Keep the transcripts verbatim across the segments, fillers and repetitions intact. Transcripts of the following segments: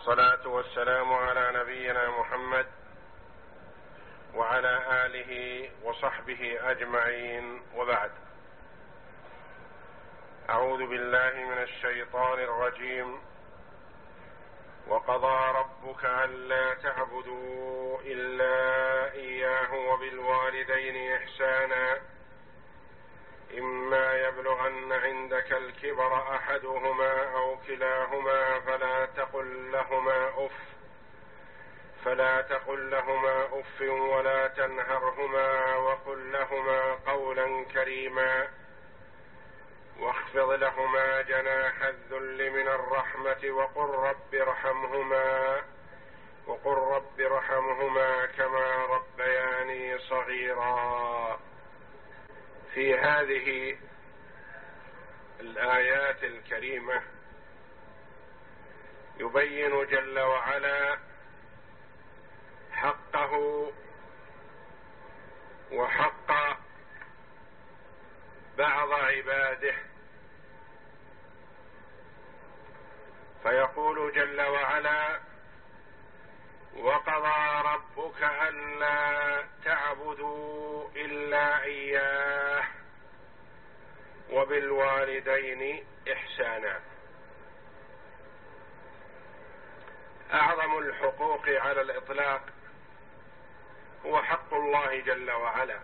والصلاة والسلام على نبينا محمد وعلى آله وصحبه أجمعين، وبعد. أعوذ بالله من الشيطان الرجيم. وقضى ربك ألا تعبدوا إلا إياه وبالوالدين إحسانا إما يبلغن عندك الكبر أحدهما أو كلاهما فلا تقل لهما أف فلا تقل لهما أف ولا تنهرهما وقل لهما قولا كريما واخفض لهما جناح الذل من الرحمة وقل رب ارحمهما وقل رب ارحمهما كما ربياني صغيرا. في هذه الآيات الكريمة يبين جل وعلا حقه وحق بعض عباده، فيقول جل وعلا: وقضى ربك ألا تعبدوا إلا إياه وبالوالدين إحسانا. أعظم الحقوق على الإطلاق هو حق الله جل وعلا،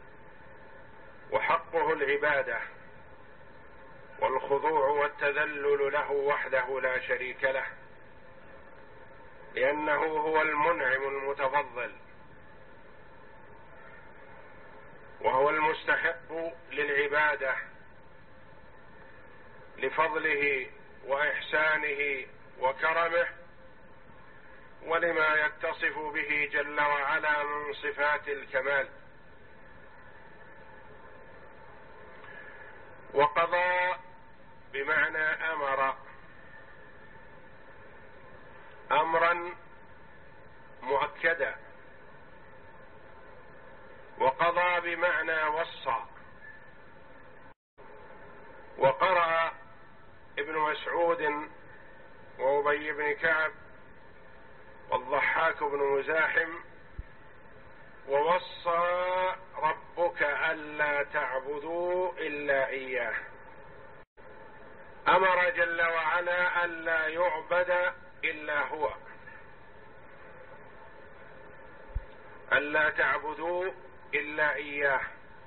وحقه العبادة والخضوع والتذلل له وحده لا شريك له، لأنه هو المنعم المتفضل وهو المستحق للعبادة لفضله وإحسانه وكرمه ولما يتصف به جل وعلا من صفات الكمال. وقضى بمعنى أمر أمرا مؤكدا، وقضى بمعنى وصى. وقرأ ابن مسعود وأبي بن كعب والضحاك بن مزاحم: ووصى ربك ألا تعبدوا إلا إياه. أمر جل وعلا ألا يعبد إلا هو، ألا تعبدوا إلا إياه.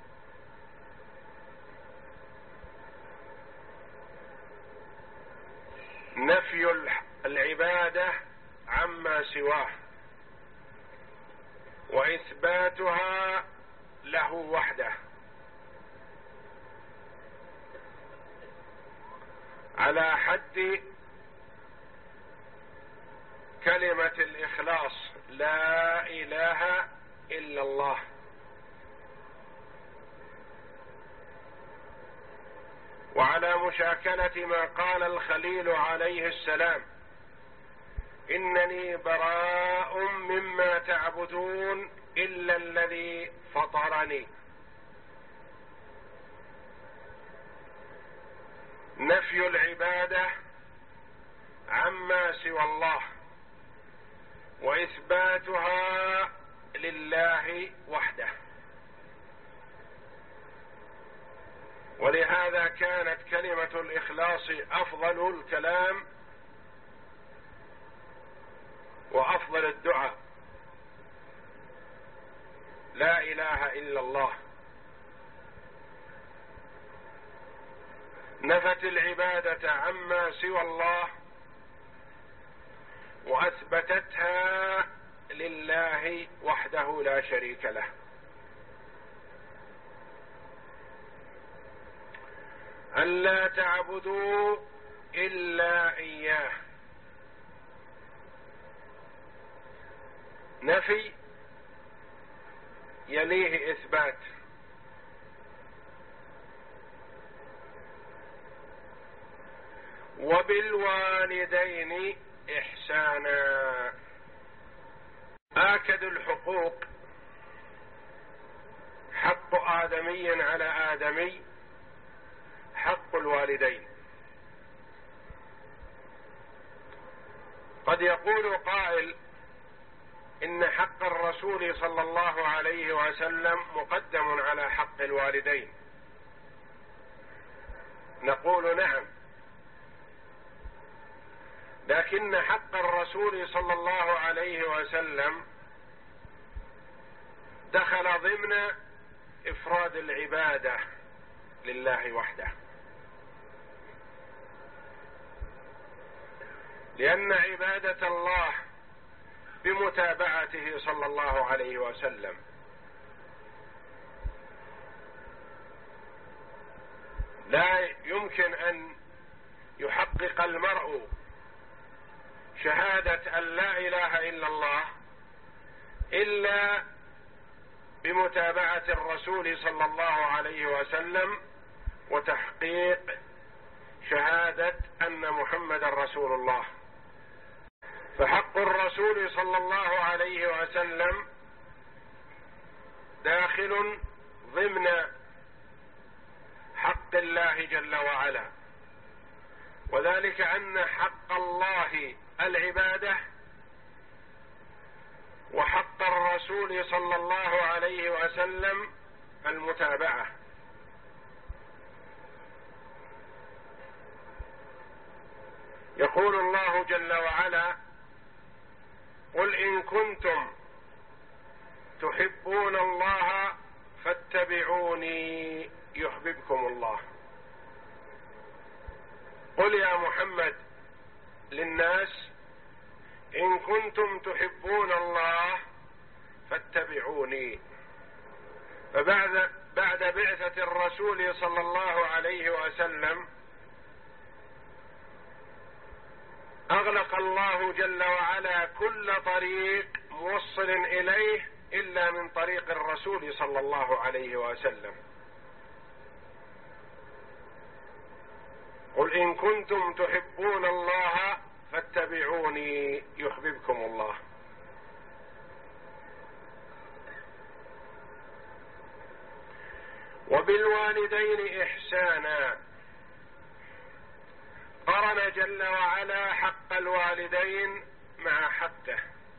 نفي العبادة عما سواه وإثباتها له وحده، على حد كلمة الإخلاص: لا إله إلا الله. وعلى مشاكلة ما قال الخليل عليه السلام: إنني براء مما تعبدون إلا الذي فطرني. نفي العبادة عما سوى الله وإثباتها لله وحده. ولهذا كانت كلمة الإخلاص أفضل الكلام وأفضل الدعاء: لا إله إلا الله. نفت العبادة عما سوى الله وأثبتتها لله وحده لا شريك له. ألا تعبدوا إلا إياه، نفي يليه إثبات. وبالوالدين إحسانا. آكد الحقوق حق آدمي على آدمي حق الوالدين. قد يقول قائل إن حق الرسول صلى الله عليه وسلم مقدم على حق الوالدين. نقول نعم، لكن حق الرسول صلى الله عليه وسلم دخل ضمن إفراد العبادة لله وحده، لأن عبادة الله بمتابعته صلى الله عليه وسلم، لا يمكن أن يحقق المرء شهادة أن لا إله إلا الله إلا بمتابعة الرسول صلى الله عليه وسلم وتحقيق شهادة أن محمد رسول الله. فحق الرسول صلى الله عليه وسلم داخل ضمن حق الله جل وعلا، وذلك أن حق الله العبادة وحق الرسول صلى الله عليه وسلم المتابعة. يقول الله جل وعلا: قل إن كنتم تحبون الله فاتبعوني يحببكم الله. قل يا محمد للناس: إن كنتم تحبون الله فاتبعوني. فبعد بعد بعثة الرسول صلى الله عليه وسلم أغلق الله جل وعلا كل طريق موصل إليه إلا من طريق الرسول صلى الله عليه وسلم. قل إن كنتم تحبون الله فاتبعوني يحببكم الله. وبالوالدين إحسانا، قرن جل وعلا حق الوالدين مع حقه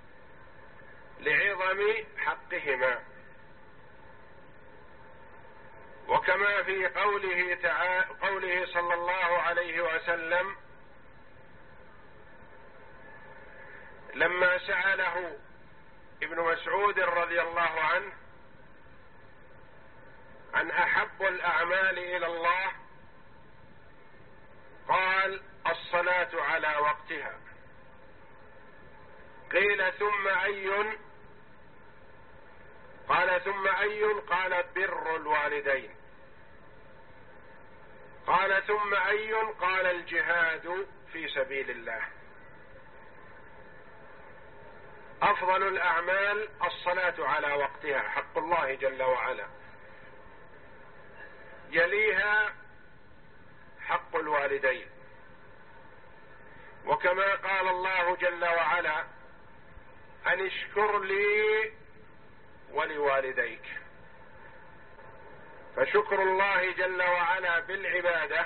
لعظم حقهما، وكما في قوله تعالى قوله صلى الله عليه وسلم لما سأله ابن مسعود رضي الله عنه عن أحب الأعمال إلى الله، قال: الصلاة على وقتها. قيل: ثم أي؟ قال: ثم أي؟ قال: بر الوالدين. قال: ثم أي؟ قال: الجهاد في سبيل الله. أفضل الأعمال الصلاة على وقتها، حق الله جل وعلا، يليها حق الوالدين. وكما قال الله جل وعلا: أن اشكر لي ولوالديك. فشكر الله جل وعلا بالعبادة،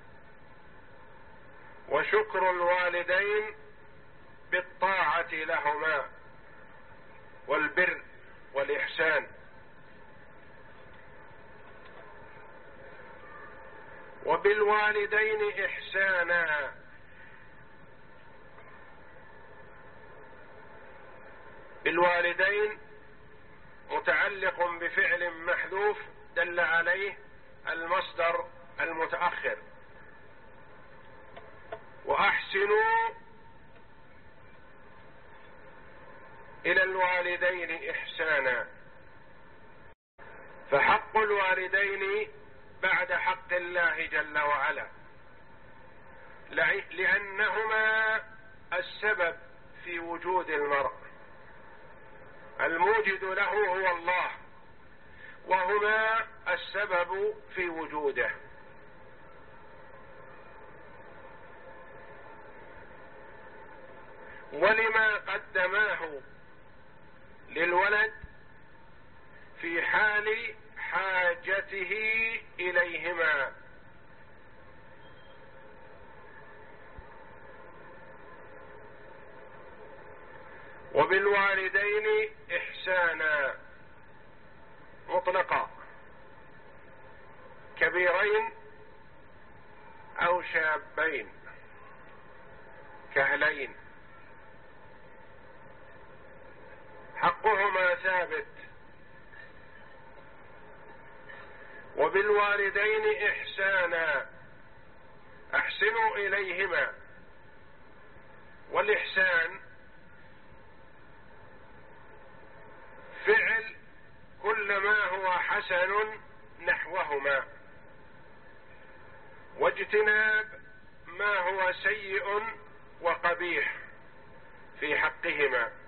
وشكر الوالدين بالطاعة لهما والبر والإحسان. وبالوالدين إحسانا، بالوالدين متعلق بفعل محذوف دل عليه المصدر المتأخر، وأحسنوا إلى الوالدين إحسانا. فحق الوالدين بعد حق الله جل وعلا، لأنهما السبب في وجود المرء، الموجد له هو الله، وهما السبب في وجوده. ولما قدماه للولد في حال حاجته إليهما، وبالوالدين إحسانا مطلقا، كبيرين أو شابين كهلين، حقهما ثابت. وبالوالدين إحسانا، أحسنوا إليهما. والإحسان فعل كل ما هو حسن نحوهما، واجتناب ما هو سيء وقبيح في حقهما.